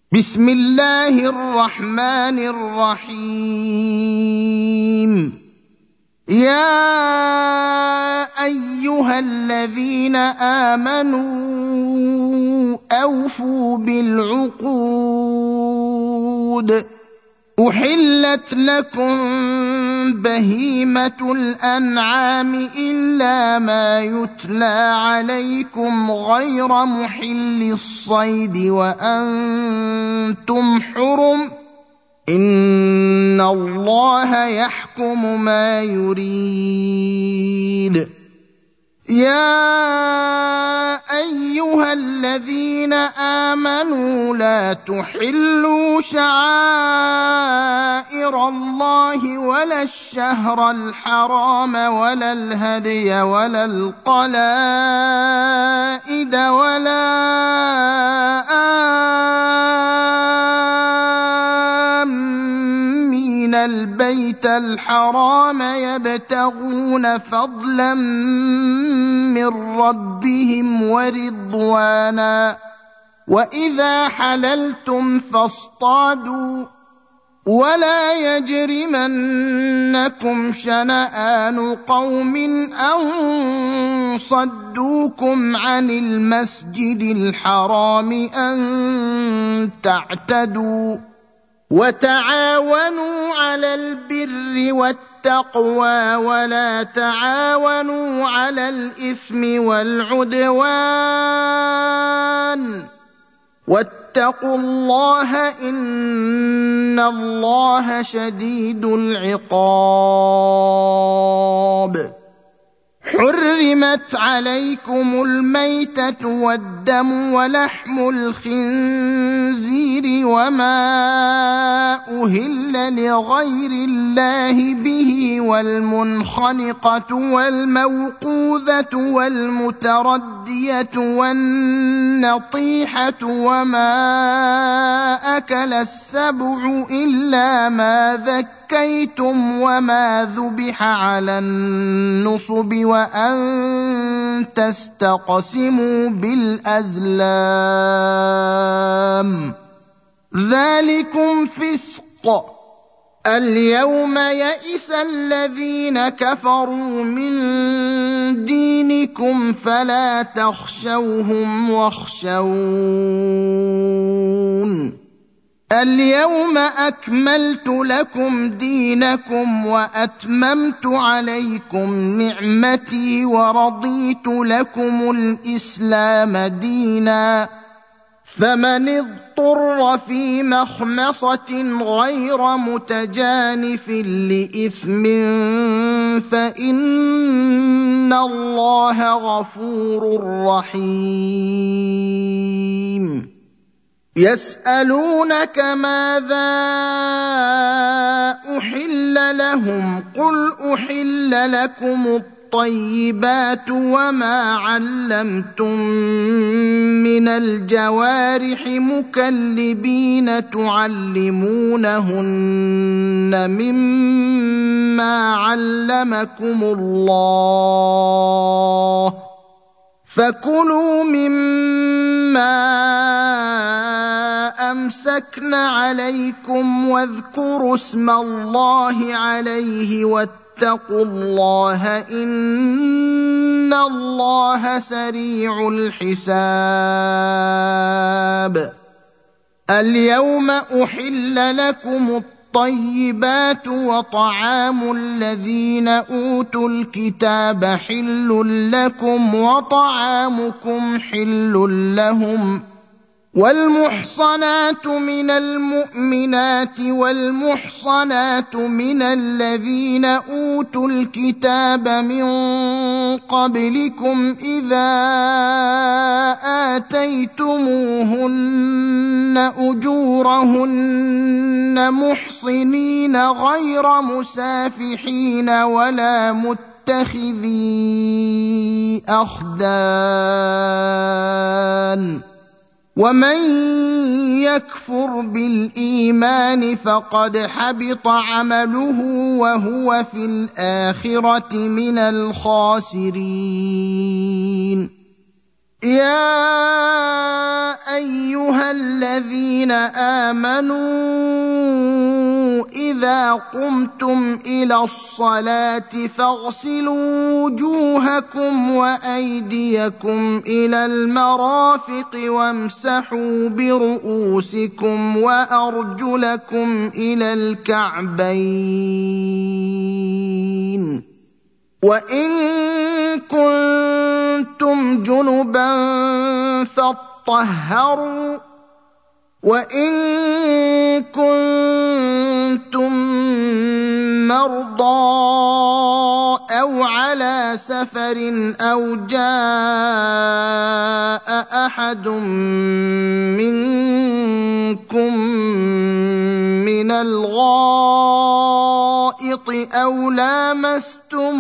بسم الله الرحمن الرحيم. يا ايها الذين امنوا اوفوا بالعقود. احلت لكم بهيمه الانعام الا ما يتلى عليكم غير محل الصيد وانتم حرم ان الله يحكم ما يريد. يا ايها الذين امنوا لا تحلوا شعائر الله ولا الشهر الحرام ولا الهدي ولا القلائد ولا آمين البيت الحرام يبتغون فضلا من ربهم ورضوانا وإذا حللتم فاصطادوا ولا يجرمنكم شنآن قوم أن صدوكم عن المسجد الحرام أن تعتدوا وتعاونوا على البر والتقوى ولا تعاونوا على الإثم والعدوان واتقوا الله إن الله شديد العقاب. حرمت عليكم الميتة والدم ولحم الخنزير وما أهل لغير الله به والمنخنقة والموقوذة والمتردية والنطيحة وما أكل السبع إلا ما ذكيتم وما ذبح على النصب وأن تستقسموا بالأزلام ذلكم فسق. اليوم يئس الذين كفروا من دينكم فلا تخشوهم واخشون. اليوم أكملت لكم دينكم وأتممت عليكم نعمتي ورضيت لكم الإسلام دينا. فمن اضطر في مخمصة غير متجانف لإثم فإن الله غفور رحيم. يسألونك ماذا أحل لهم قل أحل لكم الطيبات وما علمتم من الجوارح مكلبين تعلمونهن مما علمكم الله فكلوا مما أمسكن عليكم واذكروا اسم الله عليه واتقوا الله إن الله سريع الحساب. اليوم أحل لكم الطيبات وطعام الذين أوتوا الكتاب حل لكم وطعامكم حل لهم والمحصنات من المؤمنات والمحصنات من الذين أوتوا الكتاب من قبلكم إذا آتيتموهن أجورهن محصنين غير مسافحين ولا متخذي أخدان ومن يكفر بالإيمان فقد حبط عمله وهو في الآخرة من الخاسرين. يا أيها ايها الذين امنوا اذا قمتم الى الصلاه فاغسلوا وجوهكم وايديكم الى المرافق وامسحوا برؤوسكم وارجلكم الى الكعبين وان كنتم جنبا فاطهروا وان كنتم مرضى او على سفر او جاء احد منكم من الغائط او لامستم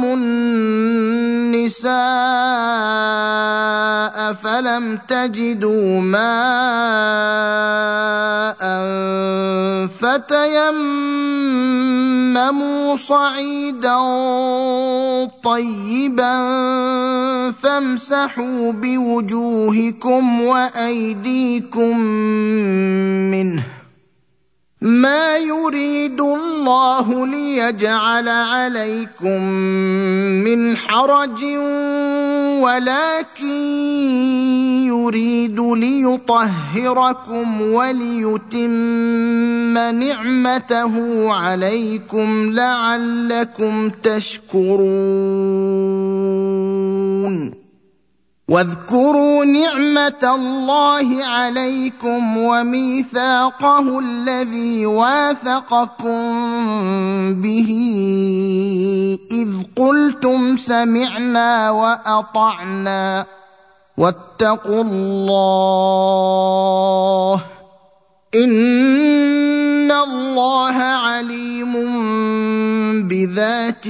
النساء فلم تجدوا ماء فتيمموا صعيدا طيبا فامسحوا بوجوهكم وايديكم منه ما يريد الله ليجعل عليكم من حرج ولكن يريد ليطهركم وليتم نعمته عليكم لعلكم تشكرون واذكروا نعمه الله عليكم وميثاقه الذي واثقكم به اذ قلتم سمعنا واطعنا واتقوا الله ان الله عليم بذات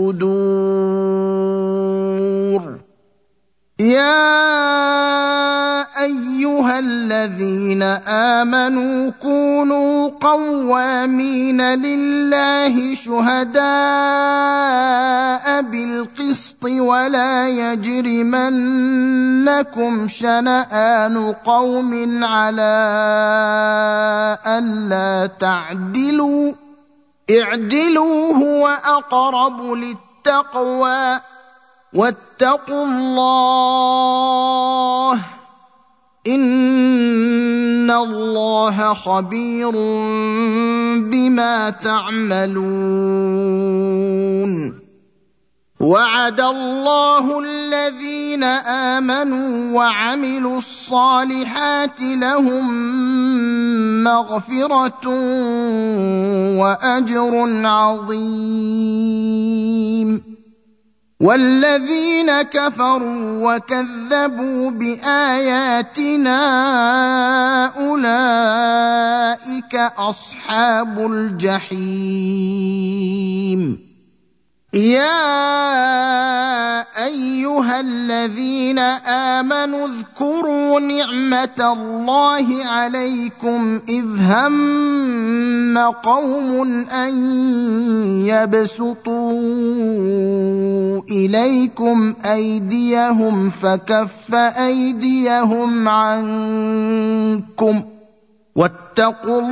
الصدور يا ايها الذين امنوا كونوا قوامين لله شهداء بالقسط ولا يجرمنكم شنآن قوم على ألا تعدلوا اعدلوا هو اقرب للتقوى واتقوا الله ان الله خبير بما تعملون وعد الله الذين امنوا وعملوا الصالحات لهم مغفرة واجر عظيم والذين كفروا وكذبوا باياتنا اولئك اصحاب الجحيم يا ايها الذين امنوا اذكروا نعمه الله عليكم اذ هم قوم ان يبسطوا اليكم ايديهم فكف ايديهم عنكم واتقوا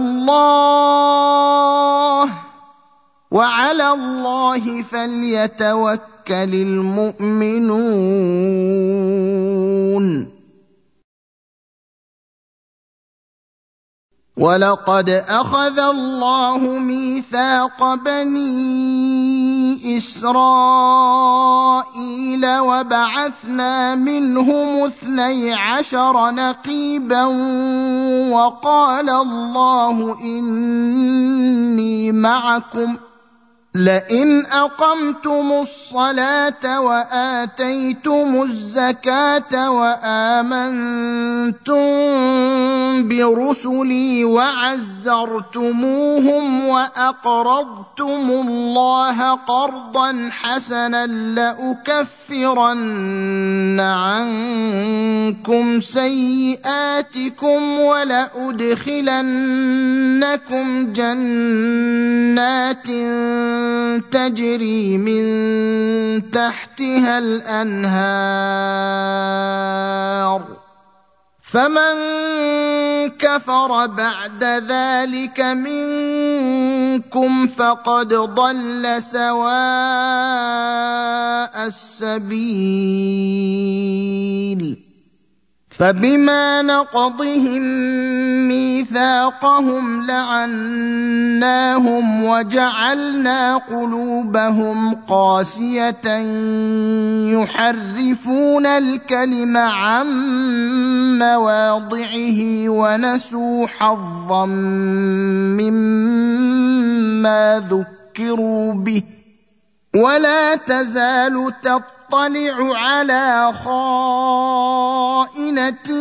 الله وعلى الله فليتوكل المؤمنون ولقد اخذ الله ميثاق بني اسرائيل وبعثنا منهم 12 نقيبا وقال الله اني معكم لئن اقمتم الصلاه واتيتم الزكاه وامنتم برسلي وعزرتموهم واقرضتم الله قرضا حسنا لاكفرن عنكم سيئاتكم ولادخلنكم جنات تجري من تحتها الانهار فمن كفر بعد ذلك منكم فقد ضل سواء السبيل فبما نقضهم ميثاقهم لعناهم وجعلنا قلوبهم قاسية يحرفون الكلم عن مواضعه ونسوا حظا مما ذكروا به ولا تزال تطلع على خائنة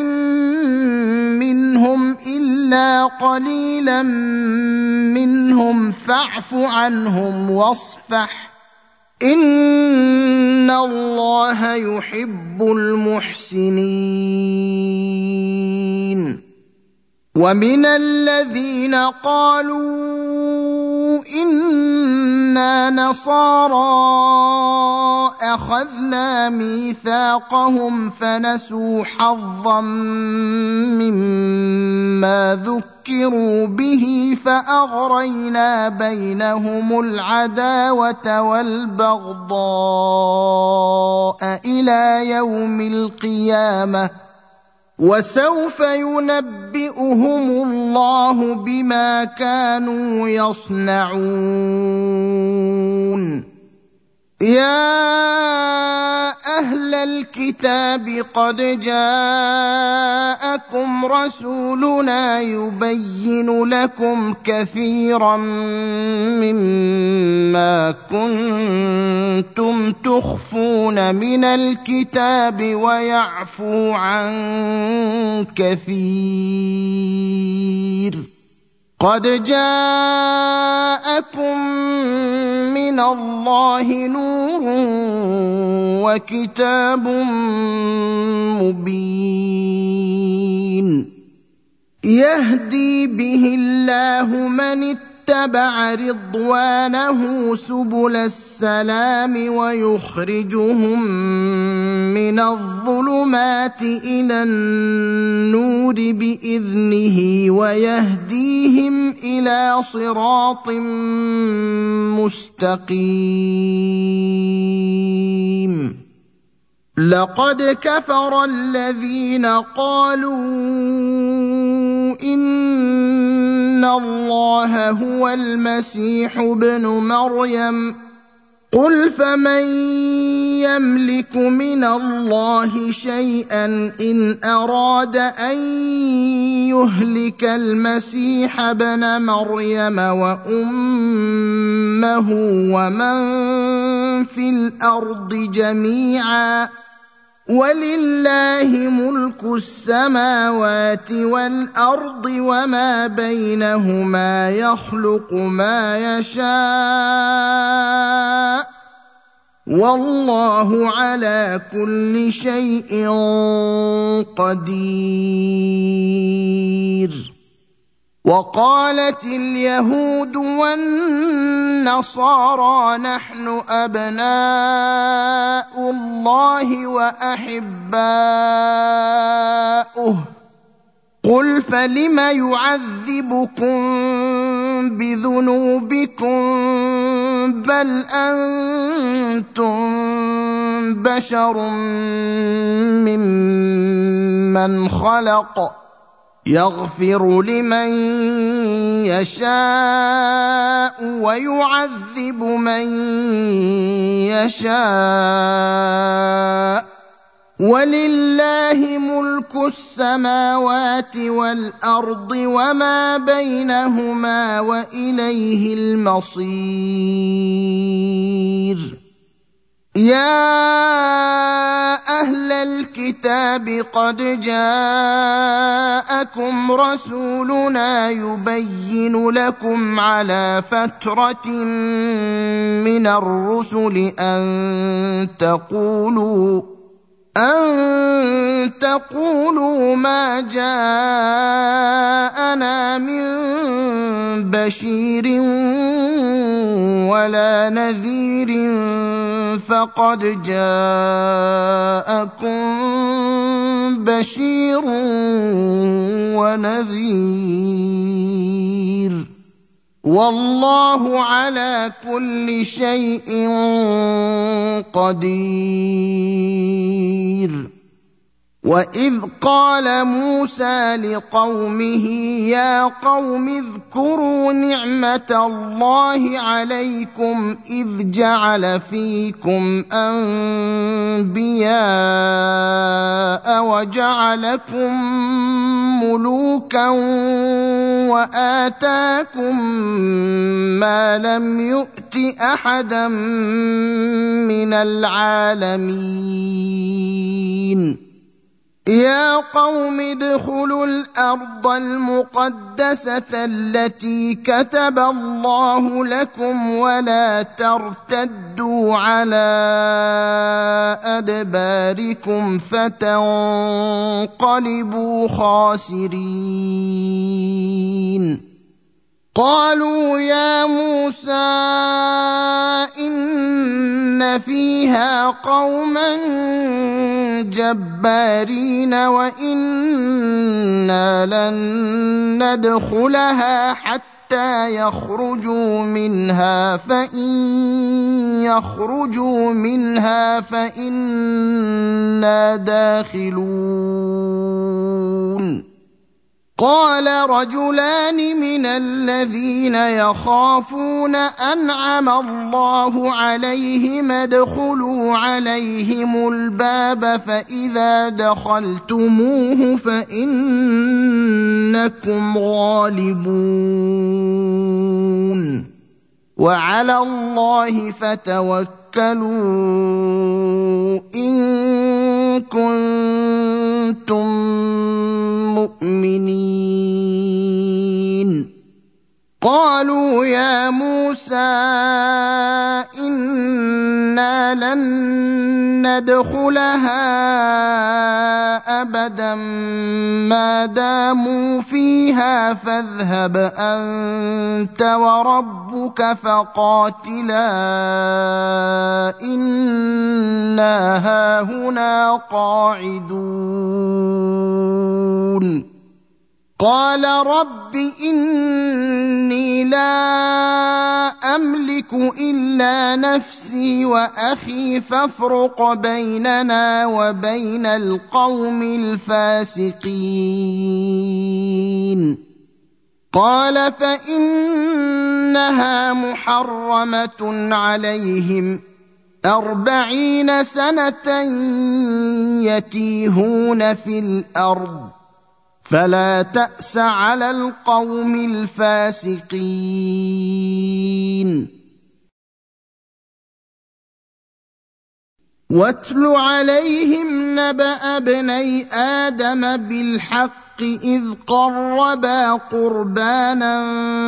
منهم إلا قليلا منهم فاعف عنهم واصفح إن الله يحب المحسنين ومن الذين قالوا إنا نصارى أخذنا ميثاقهم فنسوا حظا مما ذكروا به فأغرينا بينهم العداوة والبغضاء إلى يوم القيامة وسوف ينبئهم الله بما كانوا يصنعون يا أهل الكتاب قد جاءكم رسولنا يبين لكم كثيرا مما كنتم تخفون من الكتاب ويعفو عن كثير قد جاءكم من الله نور وكتاب مبين يهدي به الله من اتبع رضوانه سبل السلام ويخرجهم من الظلمات إلى النور بإذنه ويهديهم إلى صراط مستقيم لقد كفر الذين قالوا إن الله هو المسيح ابن مريم قل فمن يملك من الله شيئا إن أراد أن يهلك المسيح ابن مريم وأمه ومن في الأرض جميعا ولله ملك السماوات والأرض وما بينهما يخلق ما يشاء والله على كل شيء قدير وقالت اليهود والنصارى نحن أبناء الله وأحباؤه قل فلم يعذبكم بذنوبكم بل أنتم بشر ممن خلق يغفر لمن يشاء ويعذب من يشاء ولله ملك السماوات والأرض وما بينهما وإليه المصير يا أهل الكتاب قد جاءكم رسولنا يبين لكم على فترة من الرسل أن تقولوا ما جاءنا من بشير ولا نذير فقد جاءكم بشير ونذير والله على كل شيء قدير وإذ قال موسى لقومه يا قوم اذكروا نعمة الله عليكم إذ جعل فيكم أنبياء وجعلكم ملوكا وآتاكم ما لم يؤت أحدا من العالمين يا قوم ادخلوا الأرض المقدسة التي كتب الله لكم ولا ترتدوا على أدباركم فتنقلبوا خاسرين قالوا يا موسى إن فيها قوما جبارين وإنا لن ندخلها حتى يخرجوا منها فإن يخرجوا منها فإنا داخلون قال رجلان من الذين يخافون أنعم الله عليهم ادخلوا عليهم الباب فإذا دخلتموه فإنكم غالبون وعلى الله فتوكلوا إن كنتم مؤمنين قالوا يا موسى إنا لن ندخلها أبدا ما داموا فيها فاذهب أنت وربك فقاتلا إنا هاهنا قاعدون قال رب إني لا أملك إلا نفسي وأخي فافرق بيننا وبين القوم الفاسقين قال فإنها محرمة عليهم 40 سنة يتيهون في الأرض فلا تأس على القوم الفاسقين واتل عليهم نبأ ابني آدم بالحق إذ قربا قربانا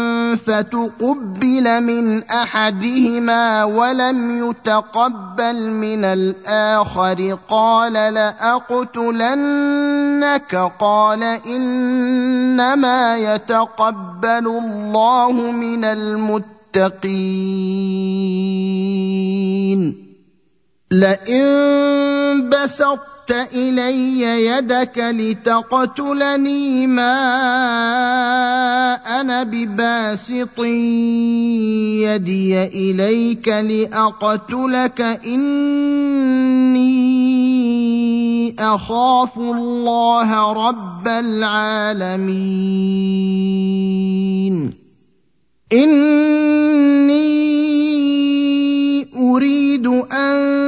فتقبل من أحدهما ولم يتقبل من الآخر قال لأقتلنك قال إنما يتقبل الله من المتقين لئن بسطت إلي يدك لتقتلني ما أنا بباسط يدي إليك لأقتلك إني أخاف الله رب العالمين إني أريد أن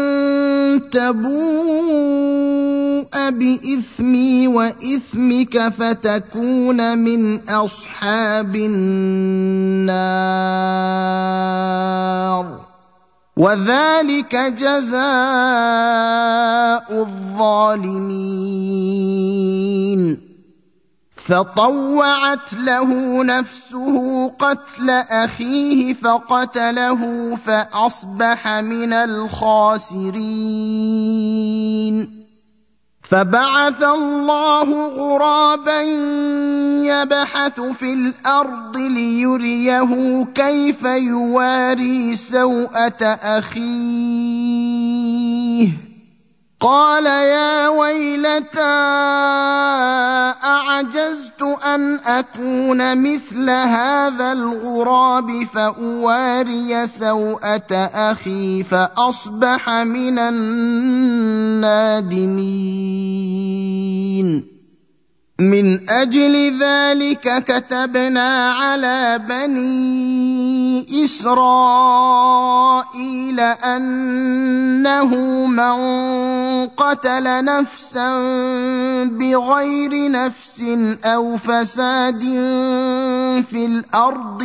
تبوء بإثمي وإثمك فتكون من أصحاب النار وذلك جزاء الظالمين فطوعت له نفسه قتل أخيه فقتله فأصبح من الخاسرين فبعث الله غرابا يبحث في الأرض ليريه كيف يواري سوءة أخيه قال يا ويلتى أعجزت أن أكون مثل هذا الغراب فأواري سوءة أخي فأصبح من النادمين من أجل ذلك كتبنا على بني إسرائيل أنه من قتل نفسا بغير نفس أو فساد في الأرض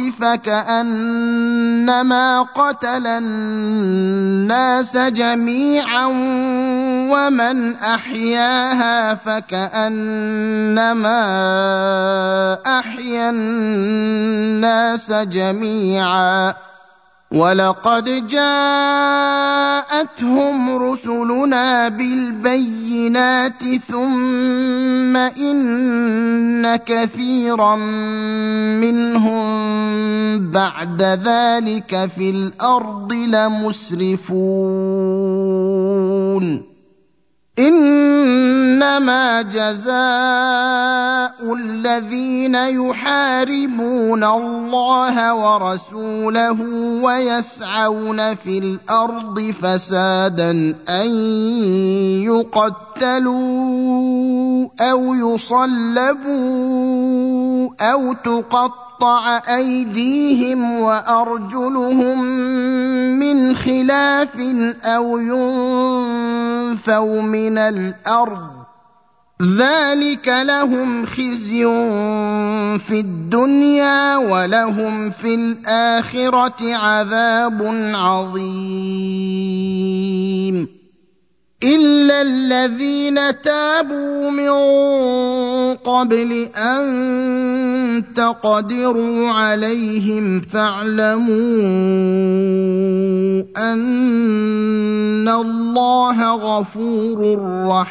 فكأنما قتل الناس جميعا ومن أحياها فكأنما أحيا الناس جميعا ولقد جاءتهم رسلنا بالبينات ثم إن كثيرا منهم بعد ذلك في الأرض لمسرفون إنما جزاء الذين يحاربون الله ورسوله ويسعون في الأرض فسادا أن يقتلوا أو يصلبوا أو تقطع أيديهم وأرجلهم من خلاف أو ينفوا من الأرض ذلك لهم خزي في الدنيا ولهم في الآخرة عذاب عظيم إلا الذين تابوا من قبل أن تقدروا عليهم فاعلموا أن الله غفور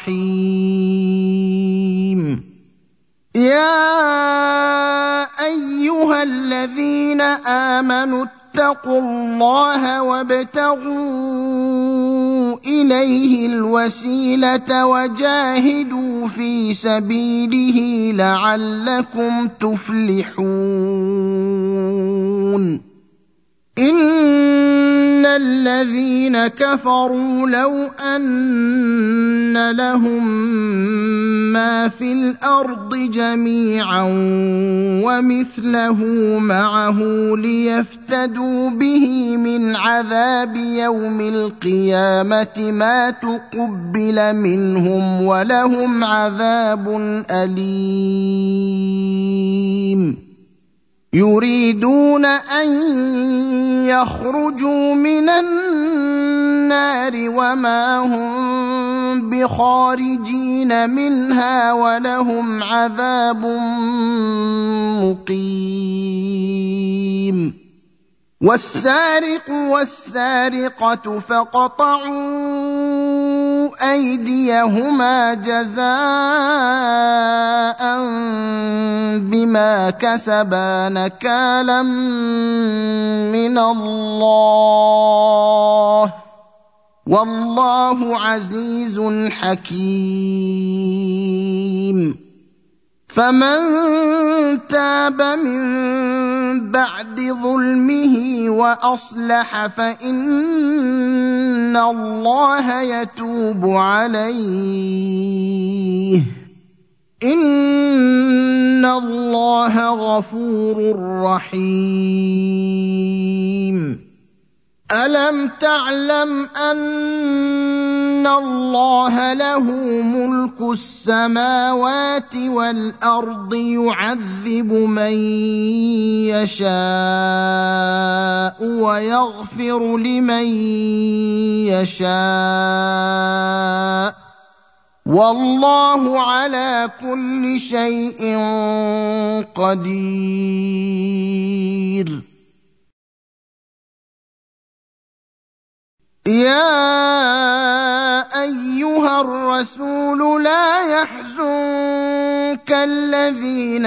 رحيم يا أيها الذين آمنوا اتقوا الله وابتغوا إليه الوسيلة وجاهدوا في سبيله لعلكم تفلحون إن الذين كفروا لو أن لهم ما في الأرض جميعا ومثله معه ليفتدوا به من عذاب يوم القيامة ما تقبل منهم ولهم عذاب أليم يريدون أن يخرجوا من النار وما هم بخارجين منها ولهم عذاب مقيم والسارق والسارقة فاقطعوا أيديهما جزاء بما كسبا نكالا من الله والله عزيز حكيم فمن تاب من بعد ظلمه وأصلح فإن الله يتوب عليه إن الله غفور رحيم ألم تعلم أن الله له ملك السماوات والأرض يعذب من يشاء ويغفر لمن يشاء والله على كل شيء قدير يا أيها الرسول لا يحزنك الذين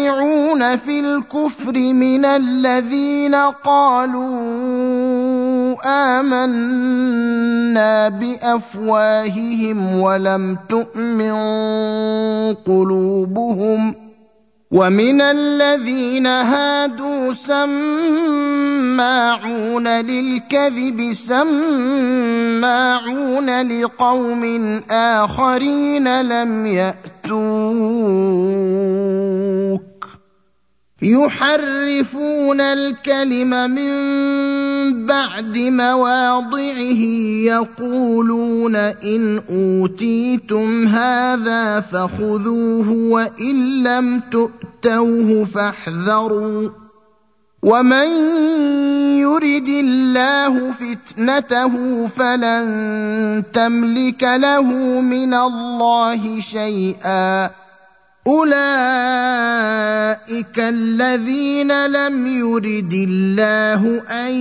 يسارعون في الكفر من الذين قالوا آمنا بأفواههم ولم تؤمن قلوبهم ومن الذين هادوا سماعون للكذب سماعون لقوم آخرين لم يأتوك يحرفون الكلم من بعد مواضعه يقولون إن أوتيتم هذا فخذوه وإن لم تؤتوه فاحذروا ومن يرد الله فتنته فلن تملك له من الله شيئا أولئك الذين لم يرد الله أن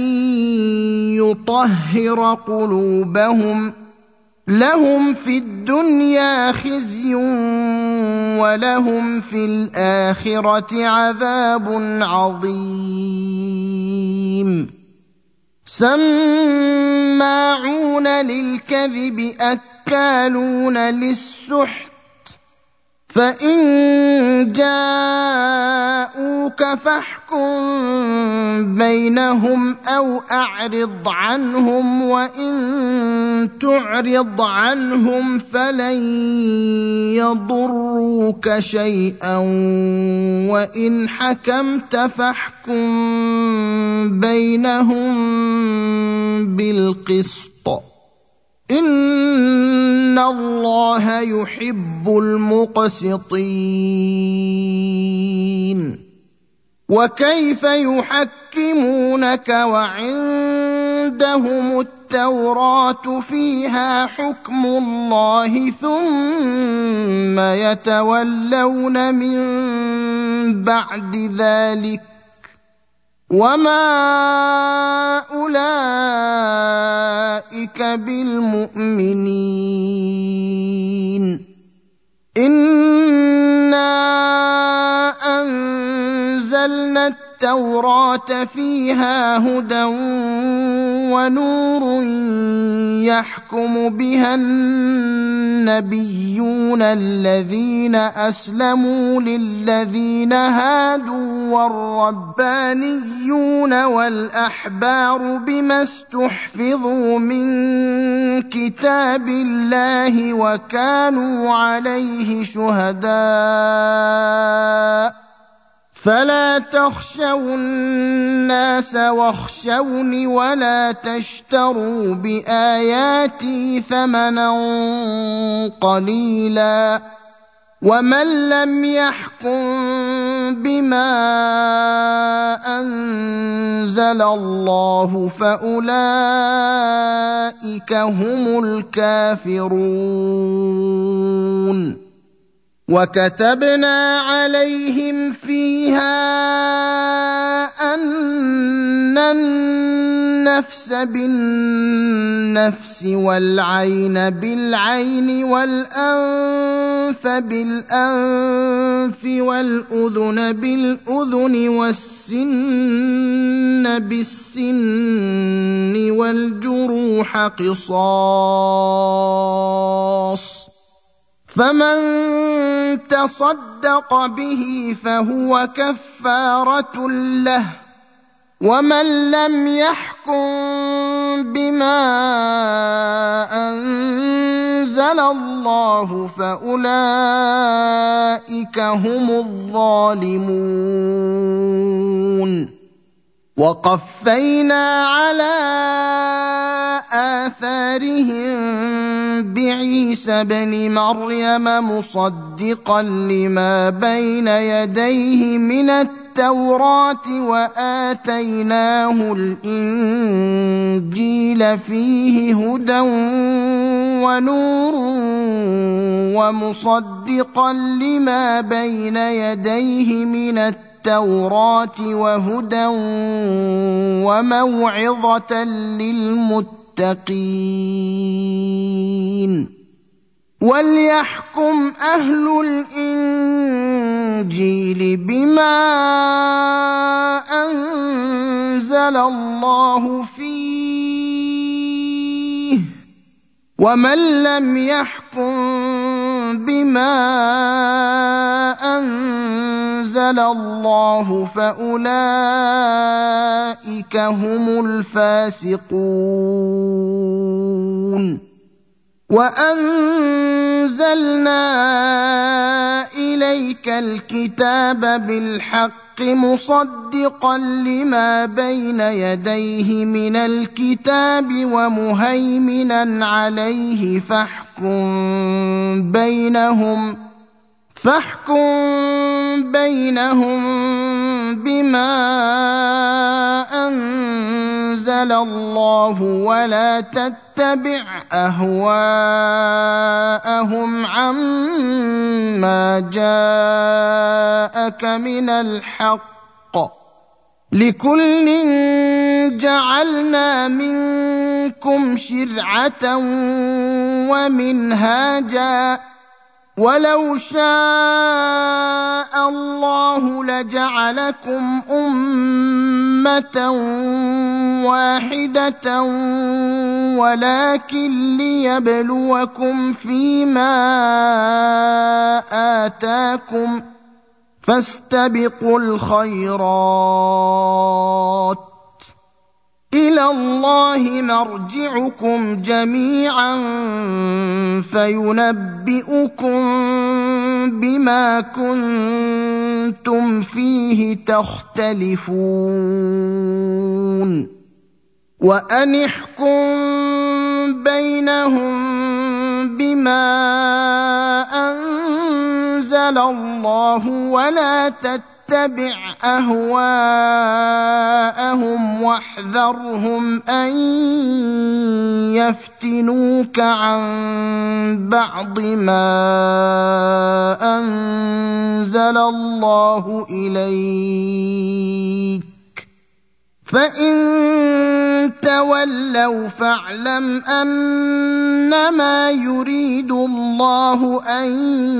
يطهر قلوبهم لهم في الدنيا خزي ولهم في الآخرة عذاب عظيم سماعون للكذب أكالون للسحت فإن جاءوك فاحكم بينهم أو أعرض عنهم وإن تعرض عنهم فلن يضروك شيئا وإن حكمت فاحكم بينهم بالقسط إن الله يحب المقسطين وكيف يحكمونك وعندهم التوراة فيها حكم الله ثم يتولون من بعد ذلك وما أولئك بالمؤمنين إنا أنزلنا التوراة فيها هدى ونور يحكم بها النبيون الذين أسلموا للذين هادوا والربانيون والأحبار بما استحفظوا من كتاب الله وكانوا عليه شهداء فلا تخشوا الناس واخشوني ولا تشتروا بآياتي ثمنا قليلا ومن لم يحكم بما أنزل الله فأولئك هم الكافرون وكتبنا عليهم فيها أن النفس بالنفس والعين بالعين والأنف بالأنف والأذن بالأذن والسن بالسن والجروح قصاص فمن تصدق به فهو كفارة له ومن لم يحكم بما أنزل الله فأولئك هم الظالمون وقفينا على آثارهم بعيسى ابن مريم مصدقا لما بين يديه من التوراة وآتيناه الإنجيل فيه هدى ونور ومصدقا لما بين يديه من التوراة وهدى وموعظة للمتقين وليحكم أهل الإنجيل بما أنزل الله فيه ومن لم يحكم بما أنزل الله فأولئك هم الفاسقون وأنزلنا إليك الكتاب بالحق مصدقا لما بين يديه من الكتاب ومهيمنا عليه فاحكم بينهم بما أنزل الله ولا تتبع أهواءهم عما جاءك من الحق لكل جعلنا منكم شرعة ومنهاجا ولو شاء الله لجعلكم أمة واحدة ولكن ليبلوكم فيما آتاكم فاستبقوا الخيرات إلى الله مرجعكم جميعا فينبئكم بما كنتم فيه تختلفون وأن احكم بينهم بما أنزل الله ولا تتبع أهواءهم واحذرهم أن يفتنوك عن بعض ما أنزل الله إليك فإن تولوا فاعلم أنما يريد الله أن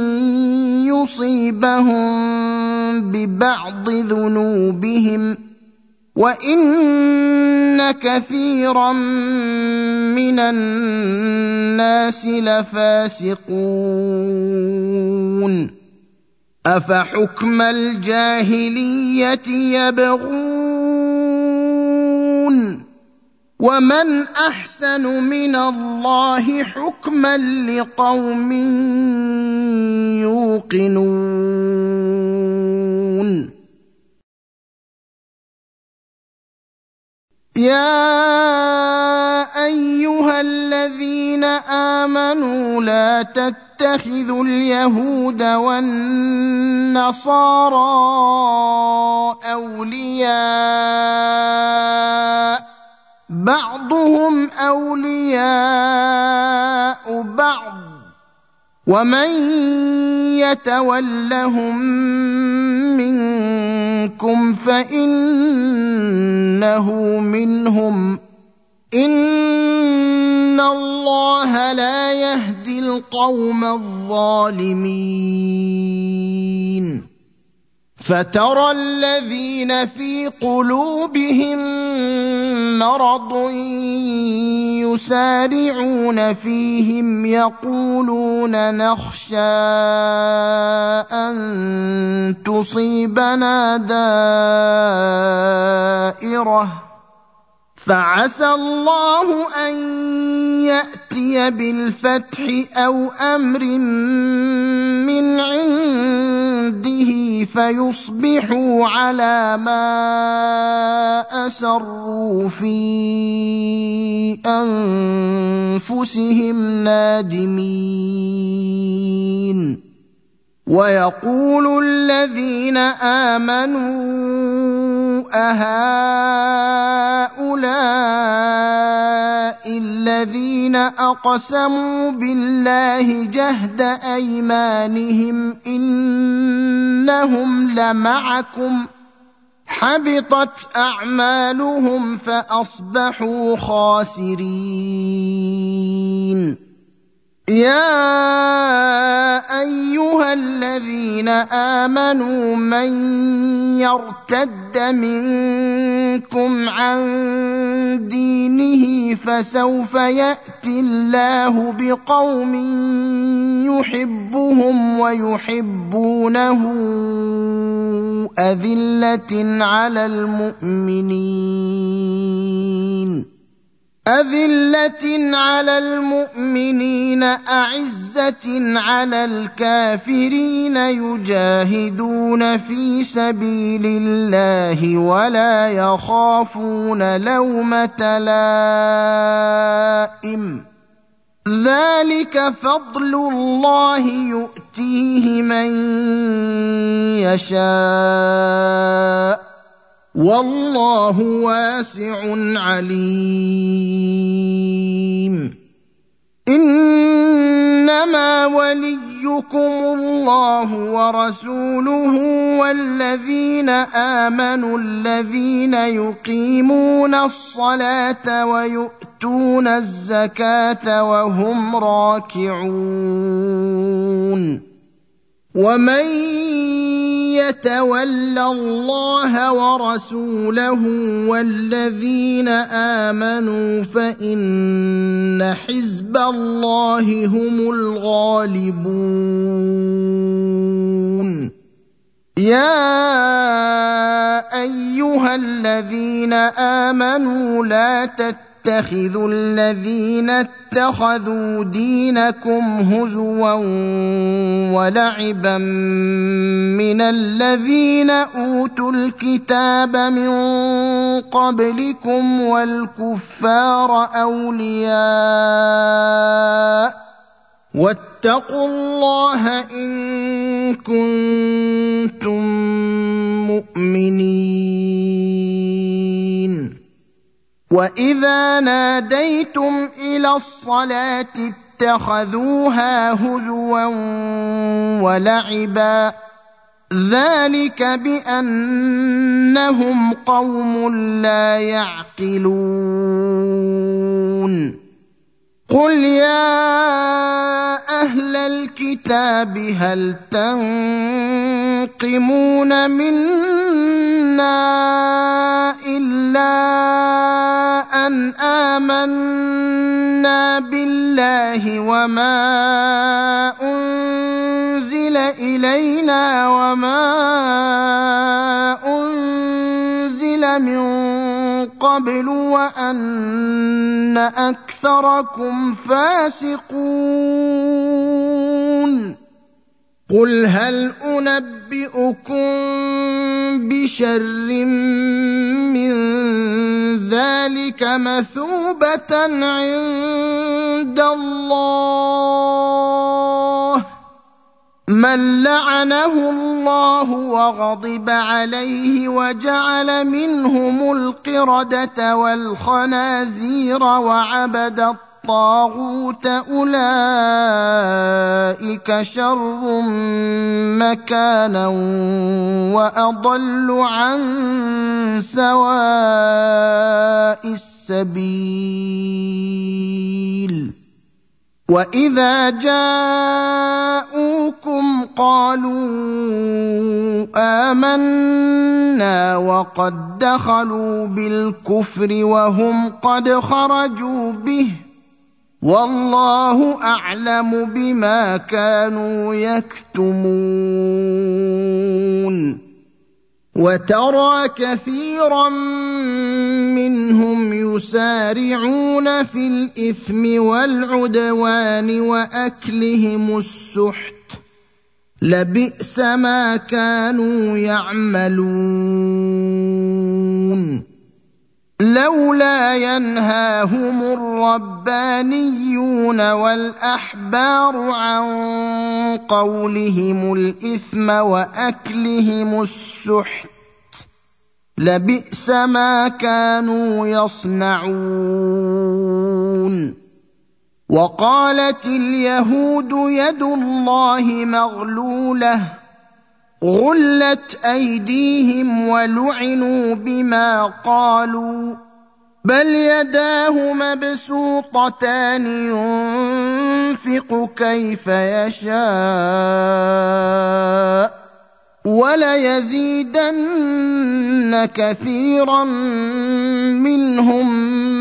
يصيبهم ببعض ذنوبهم وإن كثيرا من الناس لفاسقون أفحكم الجاهلية يبغون ومن أحسن من الله حكما لقوم يوقنون يا أيها الذين آمنوا لا تتخذوا اليهود والنصارى أولياء بعضهم أولياء بعض ومن يتولهم منكم فإنه منهم إن الله لا يهدي القوم الظالمين فترى الذين في قلوبهم مرض يسارعون فيهم يقولون نخشى أن تصيبنا دائرة فعسى الله أن يأتي بالفتح أو أمر من عنده فيصبحوا على ما أسروا في أنفسهم نادمين ويقول الذين آمنوا أهؤلاء الذين أقسموا بالله جهد أيمانهم إنهم لمعكم حبطت أعمالهم فأصبحوا خاسرين يا أيها الذين آمنوا من يرتد منكم عن دينه فسوف يأتي الله بقوم يحبهم ويحبونه أذلة على المؤمنين أعزة على الكافرين يجاهدون في سبيل الله ولا يخافون لومة لائم ذلك فضل الله يؤتيه من يشاء والله واسع عليم إنما وليكم الله ورسوله والذين آمنوا الذين يقيمون الصلاة ويؤتون الزكاة وهم راكعون ومن يتول الله ورسوله والذين آمنوا فإن حزب الله هم الغالبون يا أيها الذين آمنوا لا تتخذوا الذين اتخذوا دينكم هزوا ولعبا من الذين أوتوا الكتاب من قبلكم والكفار أولياء واتقوا الله إن كنتم مؤمنين وإذا ناديتم إلى الصلاة اتخذوها هزوا ولعبا ذلك بأنهم قوم لا يعقلون قل يا أهل الكتاب هل تنقمون منا إلا أن آمنا بالله وما أنزل إلينا وما أنزل من قبل وأن أكثركم فاسقون قل هل أنبئكم بشر من ذلك مثوبة عند الله من لعنه الله وغضب عليه وجعل منهم القردة والخنازير وعبد الطاغوت أولئك شر مكانا وأضل عن سواء السبيل وإذا جاءوكم قالوا آمنا وقد دخلوا بالكفر وهم قد خرجوا به والله أعلم بما كانوا يكتمون وترى كثيرا منهم يسارعون في الإثم والعدوان وأكلهم السحت لبئس ما كانوا يعملون لولا ينهاهم الربانيون والأحبار عن قولهم الإثم وأكلهم السحت لبئس ما كانوا يصنعون وقالت اليهود يد الله مغلولة غلت أيديهم ولعنوا بما قالوا بل يداه مبسوطتان ينفق كيف يشاء وليزيدن كثيرا منهم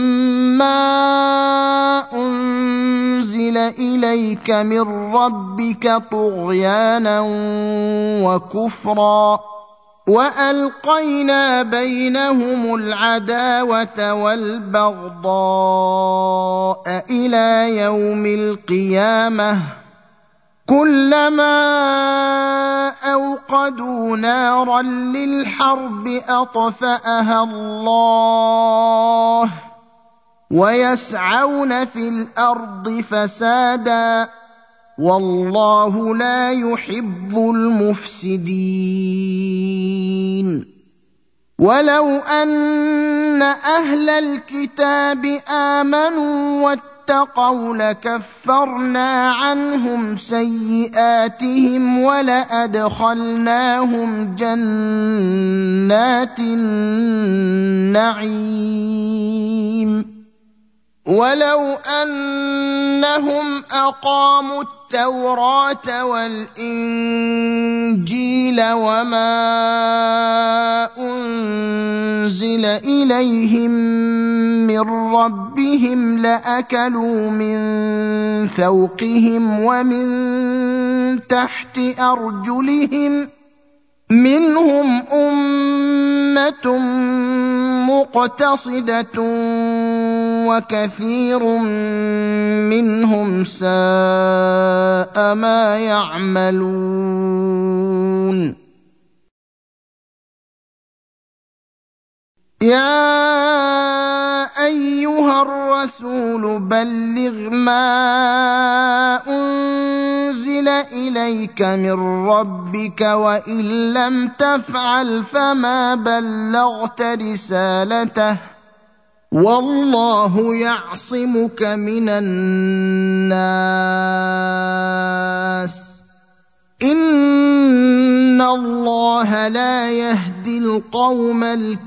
ما أنزل إليك من ربك طغيانا وكفرا وألقينا بينهم العداوة والبغضاء إلى يوم القيامة كلما أوقدوا نارا للحرب أطفأها الله ويسعون في الأرض فسادا والله لا يحب المفسدين ولو أن أهل الكتاب آمنوا واتقوا لكفرنا عنهم سيئاتهم ولأدخلناهم جنات النعيم ولو أنهم أقاموا التوراة والإنجيل وما أنزل إليهم من ربهم لأكلوا من فوقهم ومن تحت أرجلهم منهم أمة مقتصدة وكثير منهم ساء ما يعملون يا أيها الرسول بلغ ما أنزل إليك من ربك وإن لم تفعل فما بلغت رسالته والله يعصمك من الناس إن الله لا يهدي القوم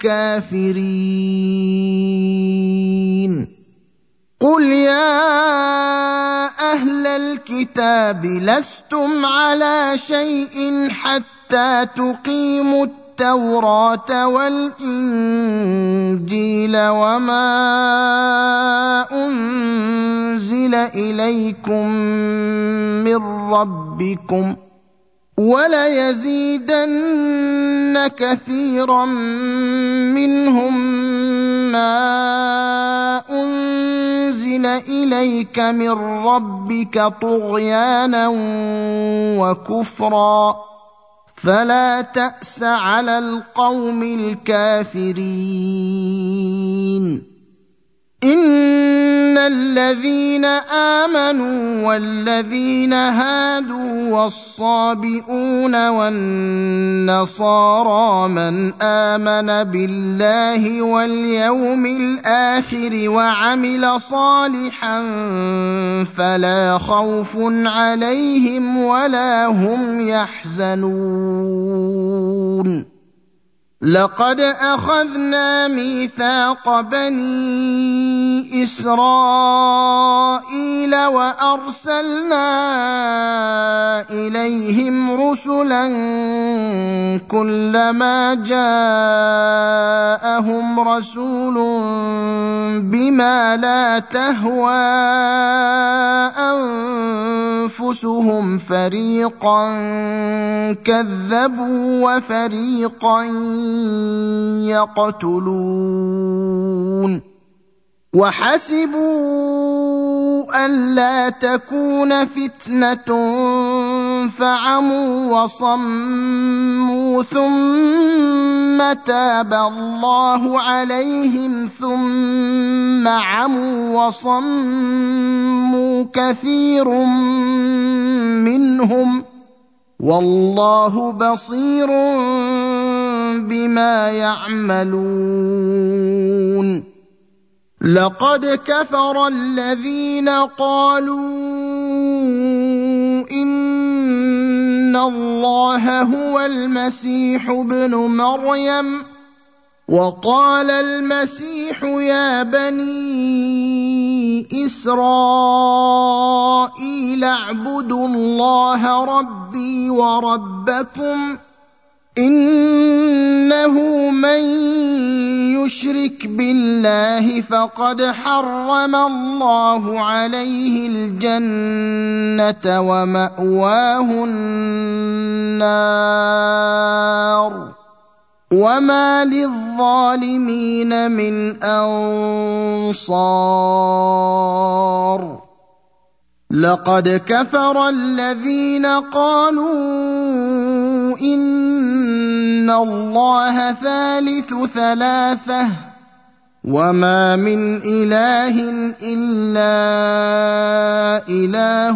الكافرين قل يا أهل الكتاب لستم على شيء حتى تقيموا التوراة والإنجيل وما أنزل إليكم من ربكم وليزيدن كثيرا منهم ما أنزل إليك من ربك طغيانا وكفرا فلا تأس على القوم الكافرين إن الذين آمنوا والذين هادوا والصابئون والنصارى من آمن بالله واليوم الآخر وعمل صالحا فلا خوف عليهم ولا هم يحزنون لقد أخذنا ميثاق بني إسرائيل وأرسلنا إليهم رسلا كلما جاءهم رسول بما لا تهوى أنفسهم فريقا كذبوا وفريقا يقتلون وحسبوا ألا تكون فتنة فعموا وصموا ثم تاب الله عليهم ثم عموا وصموا كثير منهم والله بصير بما يعملون لقد كفر الذين قالوا إن الله هو المسيح ابن مريم وقال المسيح يا بني إسرائيل اعبدوا الله ربي وربكم إنه من يشرك بالله فقد حرم الله عليه الجنة ومأواه النار وما للظالمين من أنصار لقد كفر الذين قالوا إن الله ثالث ثلاثة وما من إله إلا إله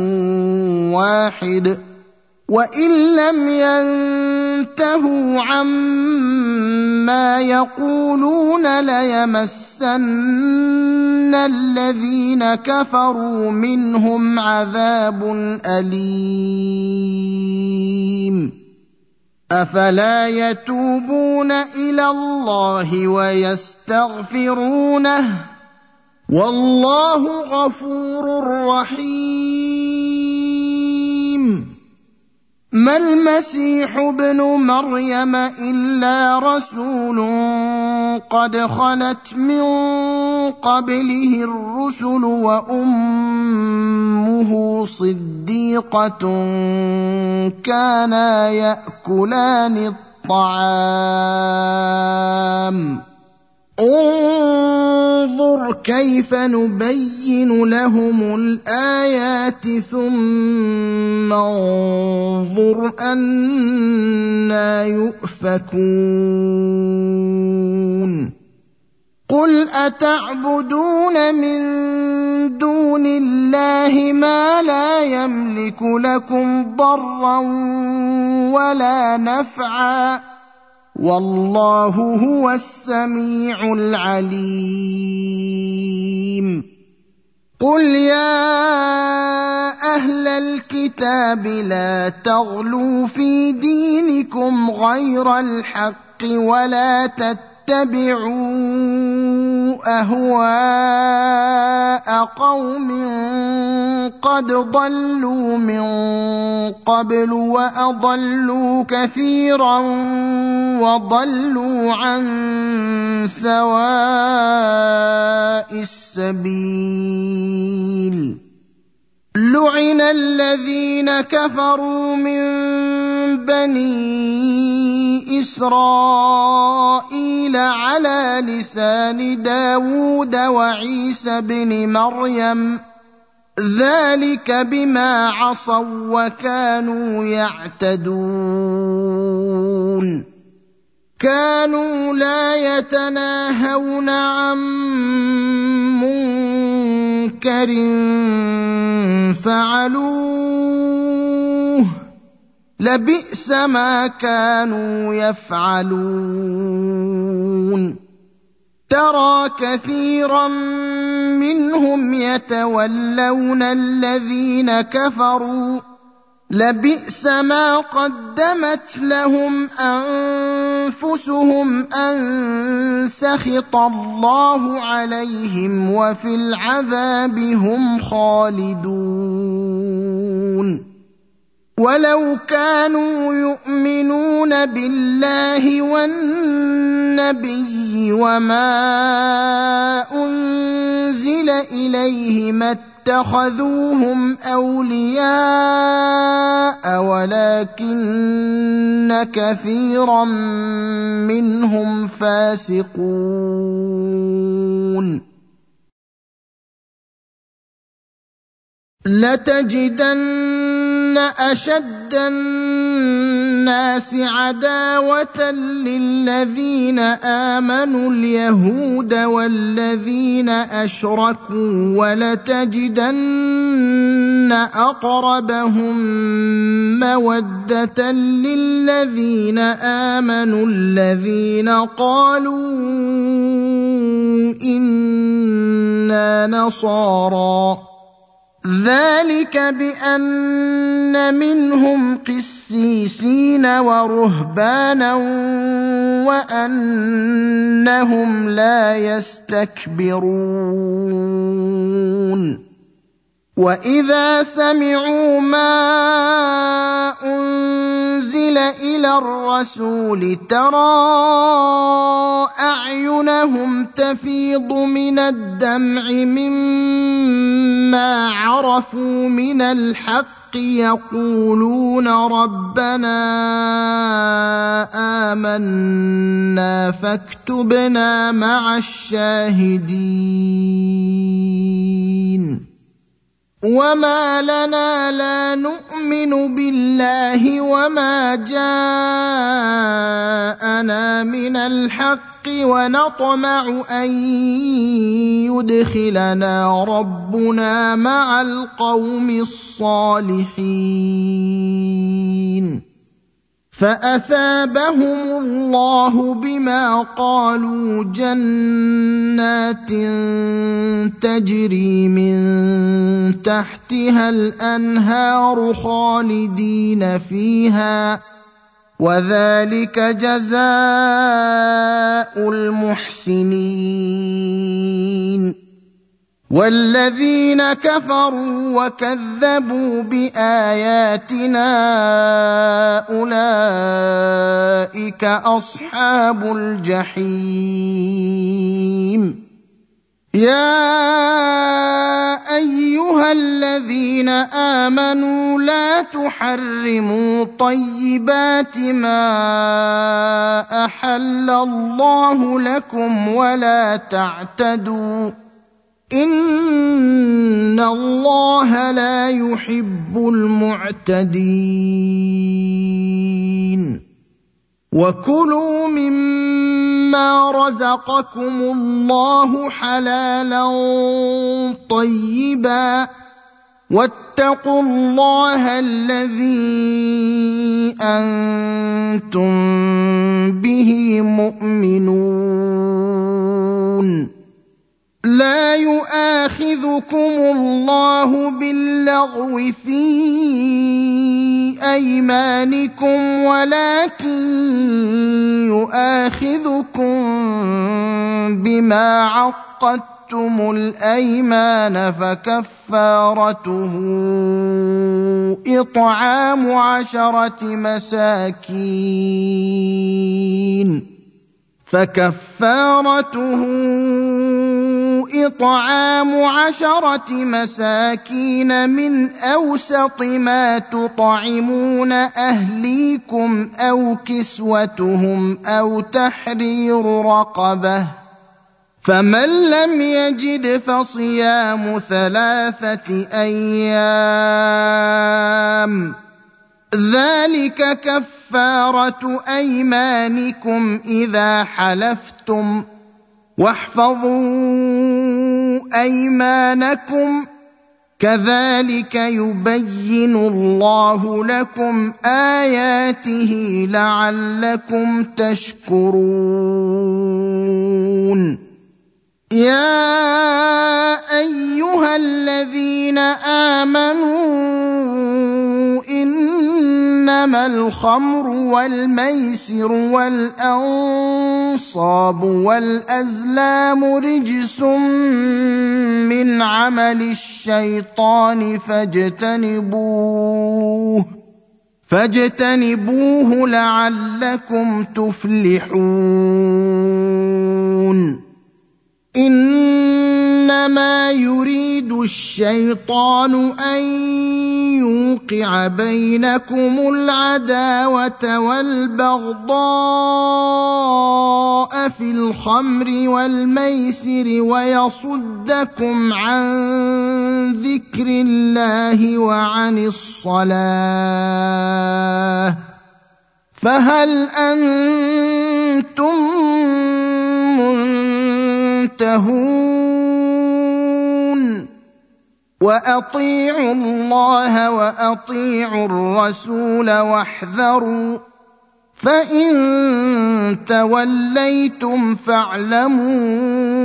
واحد وإن لم ينتهوا عما يقولون ليمسن الذين كفروا منهم عذاب أليم أفلا يتوبون إلى الله ويستغفرونه والله غفور رحيم ما المسيح ابن مريم إلا رسول قد خلت من قبله الرسل وأمه صديقة كانا يأكلان الطعام انظر كيف نبين لهم الآيات ثم انظر أنى يؤفكون قل أتعبدون من دون الله ما لا يملك لكم ضرا ولا نفعا والله هو السميع العليم قل يا أهل الكتاب لا تغلوا في دينكم غير الحق ولا تتبعوا أهواء قوم قد ضلوا من قبل وأضلوا كثيرا وضلوا عن سواء السبيل لعن الذين كفروا من بني إسرائيل على لسان داود وعيسى بن مريم ذلك بما عصوا وكانوا يعتدون كانوا لا يتناهون عن منكر فعلوه لبئس ما كانوا يفعلون ترى كثيرا منهم يتولون الذين كفروا لبئس ما قدمت لهم أنفسهم أن سخط الله عليهم وفي العذاب هم خالدون ولو كانوا يؤمنون بالله والنبي وما أنزل إليه ما اتخذوهم أولياء ولكن كثيرا منهم فاسقون لتجدن أشد الناس عداوة للذين آمنوا اليهود والذين أشركوا ولتجدن أقربهم مودة للذين آمنوا الذين قالوا إنا نصارى ذلك بأن منهم قسيسين ورهبانا وأنهم لا يستكبرون وإذا سمعوا ما أنزل إلى الرسول ترى أعينهم تفيض من الدمع مما عرفوا من الحق يقولون ربنا آمنا فاكتبنا مع الشاهدين وما لنا لا نؤمن بالله وما جاءنا من الحق ونطمع أن يدخلنا ربنا مع القوم الصالحين فأثابهم الله بما قالوا جنات تجري من تحتها الأنهار خالدين فيها وذلك جزاء المحسنين والذين كفروا وكذبوا بآياتنا أولئك أصحاب الجحيم يا أيها الذين آمنوا لا تحرموا طيبات ما أحل الله لكم ولا تعتدوا إن الله لا يحب المعتدين وكلوا مما رزقكم الله حلالا طيبا واتقوا الله الذي أنتم به مؤمنون لا يؤاخذكم الله باللغو في أيمانكم ولكن يؤاخذكم بما عقدتم الأيمان فكفارته إطعام 10 مساكين من أوسط ما تطعمون أهليكم أو كسوتهم أو تحرير رقبة فمن لم يجد فصيام 3 أيام ذلك كفارة أيمانكم إذا حلفتم واحفظوا أيمانكم كذلك يبين الله لكم آياته لعلكم تشكرون يا أيها الذين آمنوا إنما الخمر والميسر والأنصاب والأزلام رجس من عمل الشيطان فاجتنبوه لعلكم تفلحون إنما يريد الشيطان أن يوقع بينكم العداوة والبغضاء في الخمر والميسر ويصدكم عن ذكر الله وعن الصلاة فهل أنتم منتهون وأطيعوا الله وأطيعوا الرسول واحذروا فإن توليتم فاعلموا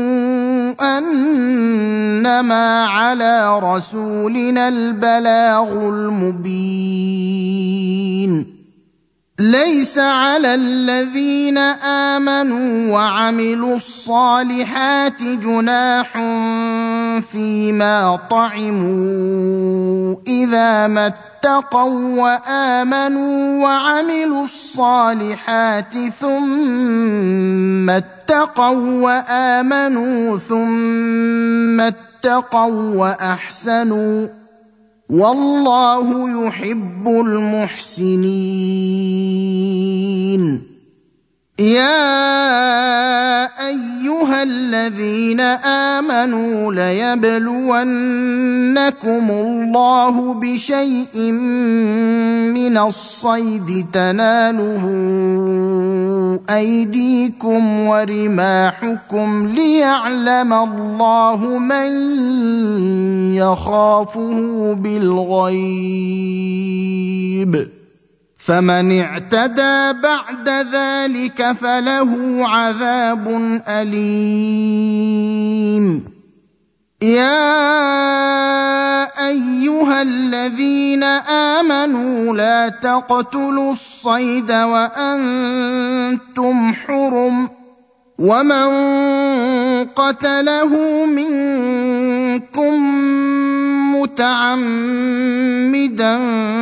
أنما على رسولنا البلاغ المبين ليس على الذين آمنوا وعملوا الصالحات جناح فيما طعموا إذا ما اتقوا وآمنوا وعملوا الصالحات ثم اتقوا وآمنوا ثم اتقوا وأحسنوا والله يحب المحسنين. يا أيها الذين آمنوا ليبلونكم الله بشيء من الصيد تناله أيديكم ورماحكم ليعلم الله من يخافه بالغيب، فمن اعتدى بعد ذلك فله عذاب أليم. يا أيها الذين آمنوا لا تقتلوا الصيد وأنتم حرم، ومن قتله منكم متعمدا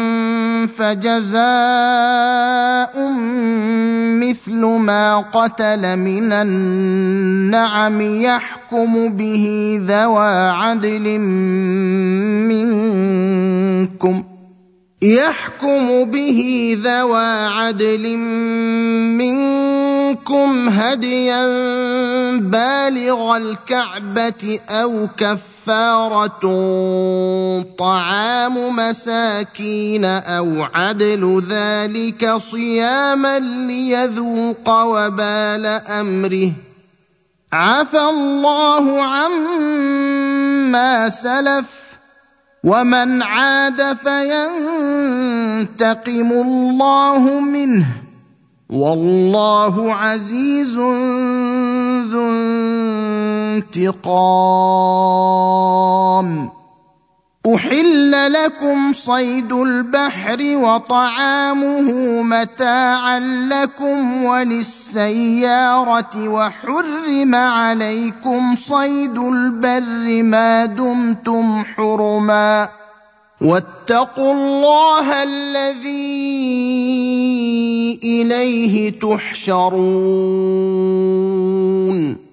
فجزاء مثل ما قتل من النعم يحكم به ذوى عدل منكم هديا بالغ الكعبة أو كفارة طعام مساكين أو عدل ذلك صياما ليذوق وبال أمره، عفى الله عما سلف ومن عاد فينتقم الله منه والله عزيز ذو انتقام. أحل لكم صيد البحر وطعامه متاعا لكم وللسيارة، وحرم عليكم صيد البر ما دمتم حرما، واتقوا الله الذي إليه تحشرون.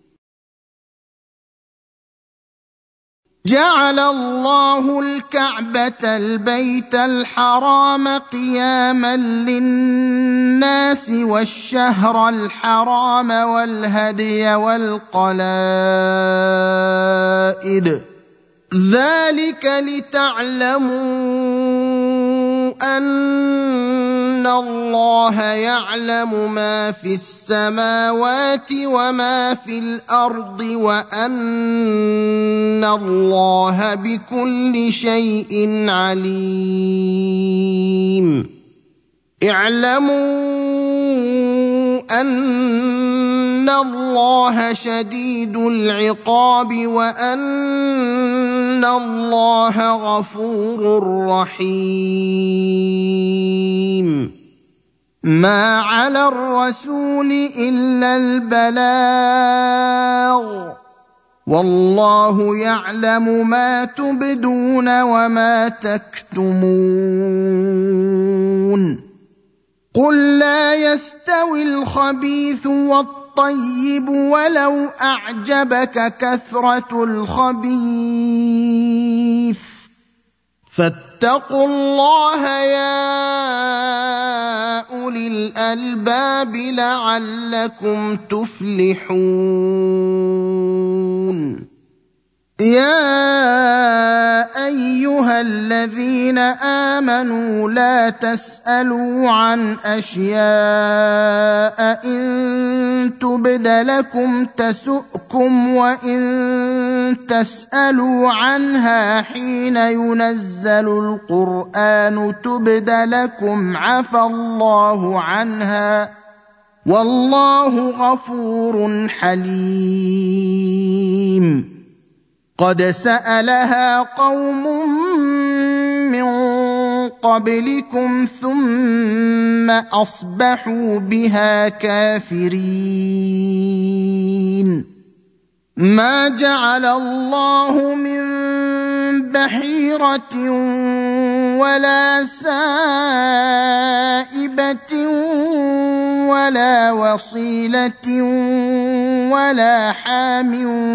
جعل الله الكعبة البيت الحرام قياما للناس والشهر الحرام والهدي والقلائد، ذلك لتعلموا أن الله يعلم ما في السماوات وما في الأرض وأن الله بكل شيء عليم. اعلموا أن الله شديد العقاب وأن الله غفور رحيم. ما على الرسول إلا البلاغ، والله يعلم ما تبدون وما تكتمون. قل لا يستوي الخبيث والطيب ولو أعجبك كثرة الخبيث، فاتقوا الله يا أولي الألباب لعلكم تفلحون. يا أيها الذين آمنوا لا تسألوا عن أشياء إن تبد لكم تسؤكم وإن تسألوا عنها حين ينزل القرآن تبد لكم عفى الله عنها والله غفور حليم. قد سألها قوم من قبلكم ثم أصبحوا بها كافرين. ما جعل الله من بحيرة ولا سائبة ولا وصيلة ولا حام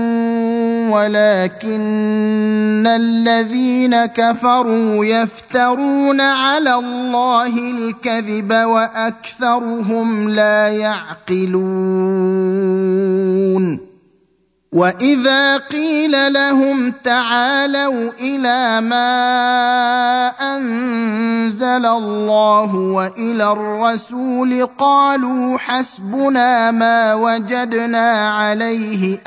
ولكن الذين كفروا يفترون على الله الكذب وأكثرهم لا يعقلون. وإذا قيل لهم تعالوا إلى ما أنزل الله وإلى الرسول قالوا حسبنا ما وجدنا عليه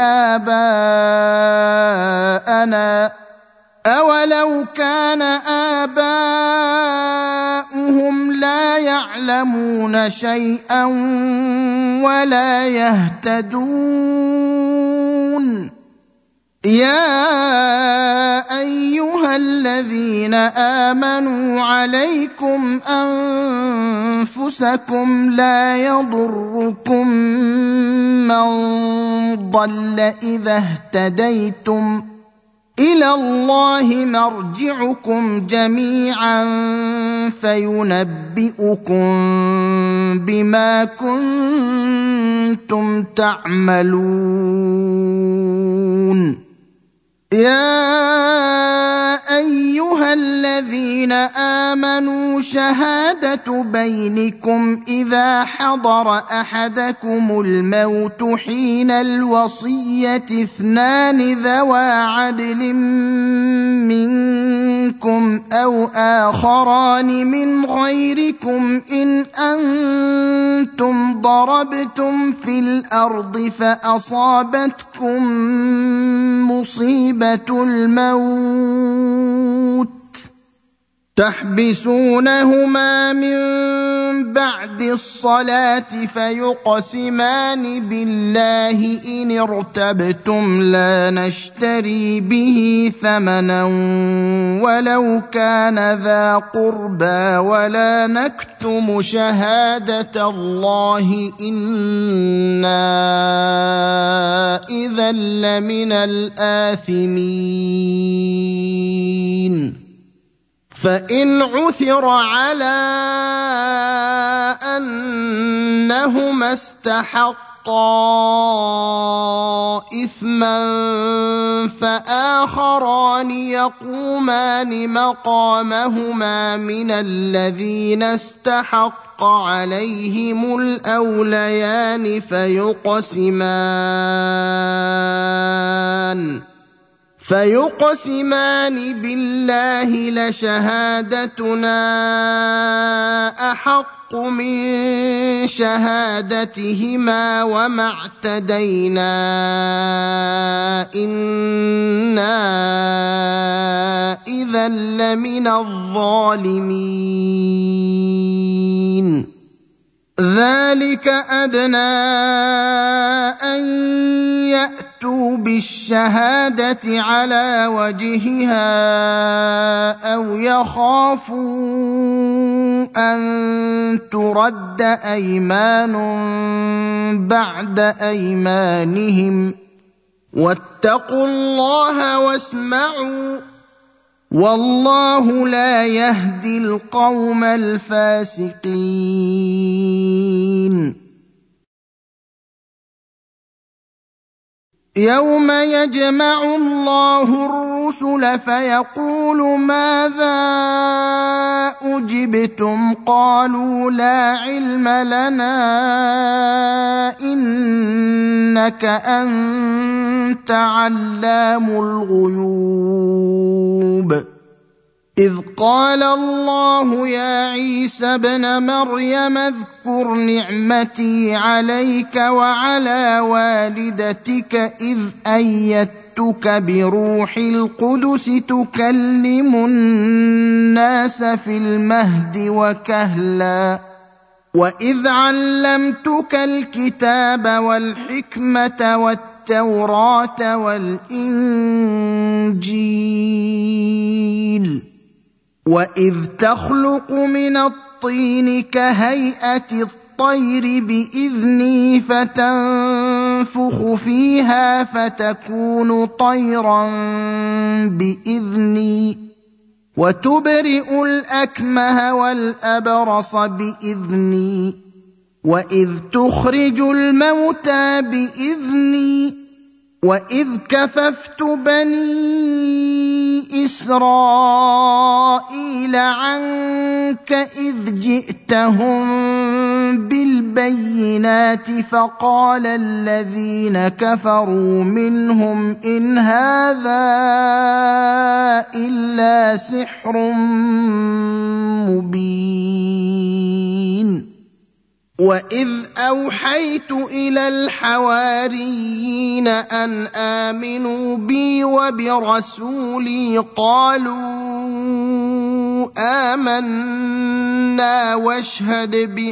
آباءنا أولو كان آباؤهم لا يعلمون شيئا ولا يهتدون. يا أيها الذين آمنوا عليكم أنفسكم لا يضركم من ضل إذا اهتديتم إلى الله مرجعكم جميعا فينبئكم بما كنتم تعملون. يا أيها الذين آمنوا شهادة بينكم إذا حضر أحدكم الموت حين الوصية اثنان ذوى عدل منكم أو آخران من غيركم إن أنتم ضربتم في الأرض فأصابتكم مصيبة الموت تحبسونهما من بعد الصلاة فيقسمان بالله إن ارتبتم لا نشتري به ثمنا ولو كان ذا قربى ولا نكتم شهادة الله إنا إذا لمن الآثمين. فإن عثر على أنهما استحقا إثما فآخران يقومان مقامهما من الذين استحق عليهم الأوليان فيقسمان بالله لشهادتنا أحق من شهادتهما وما اعتدينا إنا إذا لمن الظالمين. ذلك أدنى أن يأتوا بالشهادة على وجهها أو يخافوا أن ترد أيمان بعد أيمانهم واتقوا الله واسمعوا والله لا يهدي القوم الفاسقين. يوم يجمع الله الرسل فيقول ماذا أجبتم قالوا لا علم لنا إنك أنت علام الغيوب. إذ قال الله يا عيسى ابن مريم اذكر نعمتي عليك وعلى والدتك إذ أيدتك بروح القدس تكلم الناس في المهد وكهلا وإذ علمتك الكتاب والحكمة والتوراة والإنجيل وإذ تخلق من الطين كهيئة الطير بإذني فتنفخ فيها فتكون طيرا بإذني وتبرئ الأكمه والأبرص بإذني وإذ تخرج الموتى بإذني وإذ كففت بني إسرائيل عنك إذ جئتهم بالبينات فقال الذين كفروا منهم إن هذا إلا سحر مبين وإذ أوحيت إلى الحواريين أن آمنوا بي وبرسولي قالوا آمنا واشهد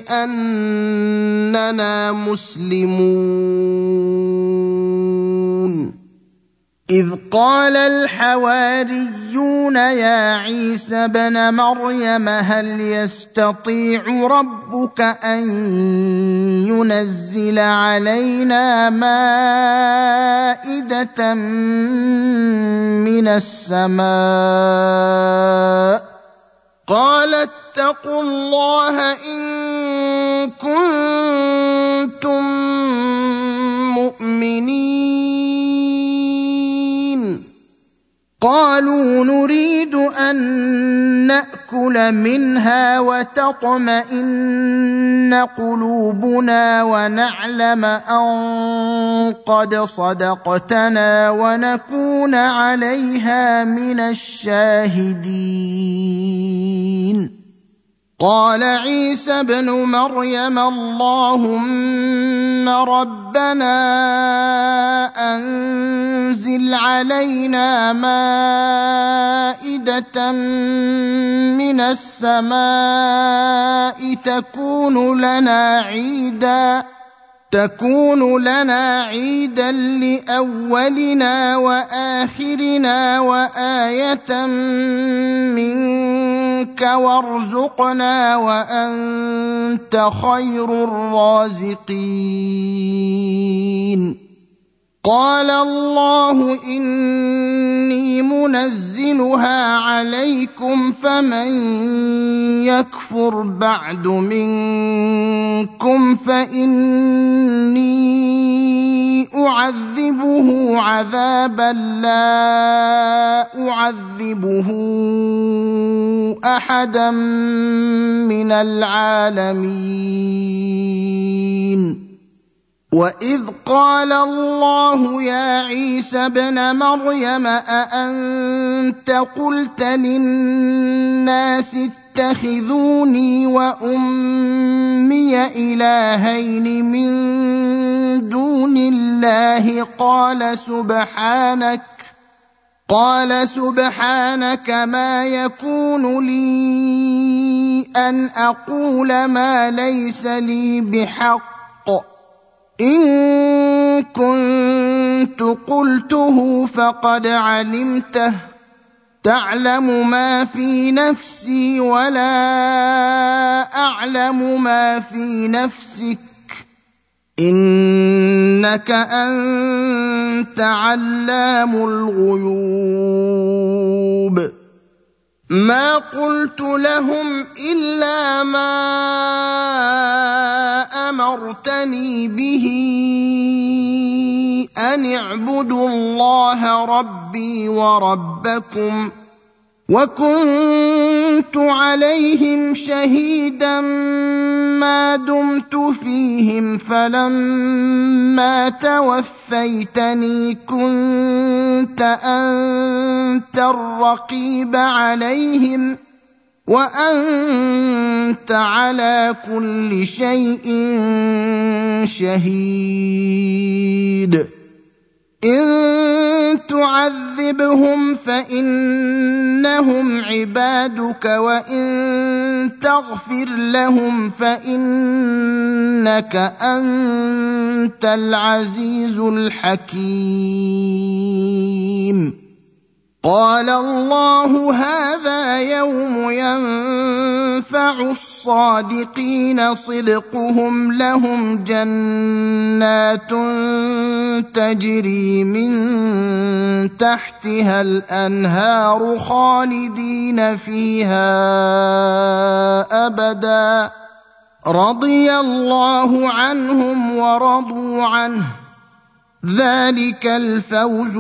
بأننا مسلمون إذ قال الحواريون يا عيسى ابن مريم هل يستطيع ربك أن ينزل علينا مائدة من السماء قال اتقوا الله إن كنتم مؤمنين قالوا نريد أن نأكل منها وتطمئن قلوبنا ونعلم أن قد صدقتنا ونكون عليها من الشاهدين قال عيسى ابن مريم اللهم ربنا أنزل علينا مائدة من السماء تكون لنا عيدا لأولنا وآخرنا وآية منك وارزقنا وأنت خير الرازقين قال الله إني منزلها عليكم فمن يكفر بعد منكم فإني أعذبه عذابا لا أعذبه أحدا من العالمين وإذ قال الله يا عيسى ابن مريم أأنت قلت للناس اتخذوني وأمي إلهين من دون الله قال سبحانك ما يكون لي أن أقول ما ليس لي بحق إن كنت قلته فقد علمته تعلم ما في نفسي ولا أعلم ما في نفسك إنك أنت علام الغيوب ما قلت لهم إلا ما أمرتني به أن اعبدوا الله ربي وربكم وكنت عليهم شهيدا ما دمت فيهم فلما توفيتني كنت أنت الرقيب عليهم وأنت على كل شيء شهيد إن تعذبهم فإنهم عبادك وإن تغفر لهم فإنك أنت العزيز الحكيم قال الله هذا يوم ينفع الصادقين صدقهم لهم جنات تجري من تحتها الأنهار خالدين فيها أبدا رضي الله عنهم ورضوا عنه ذلك الفوز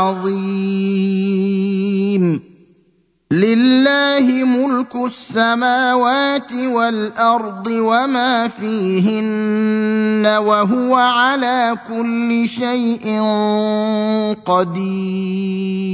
العظيم لله ملك السماوات والأرض وما فيهن وهو على كل شيء قدير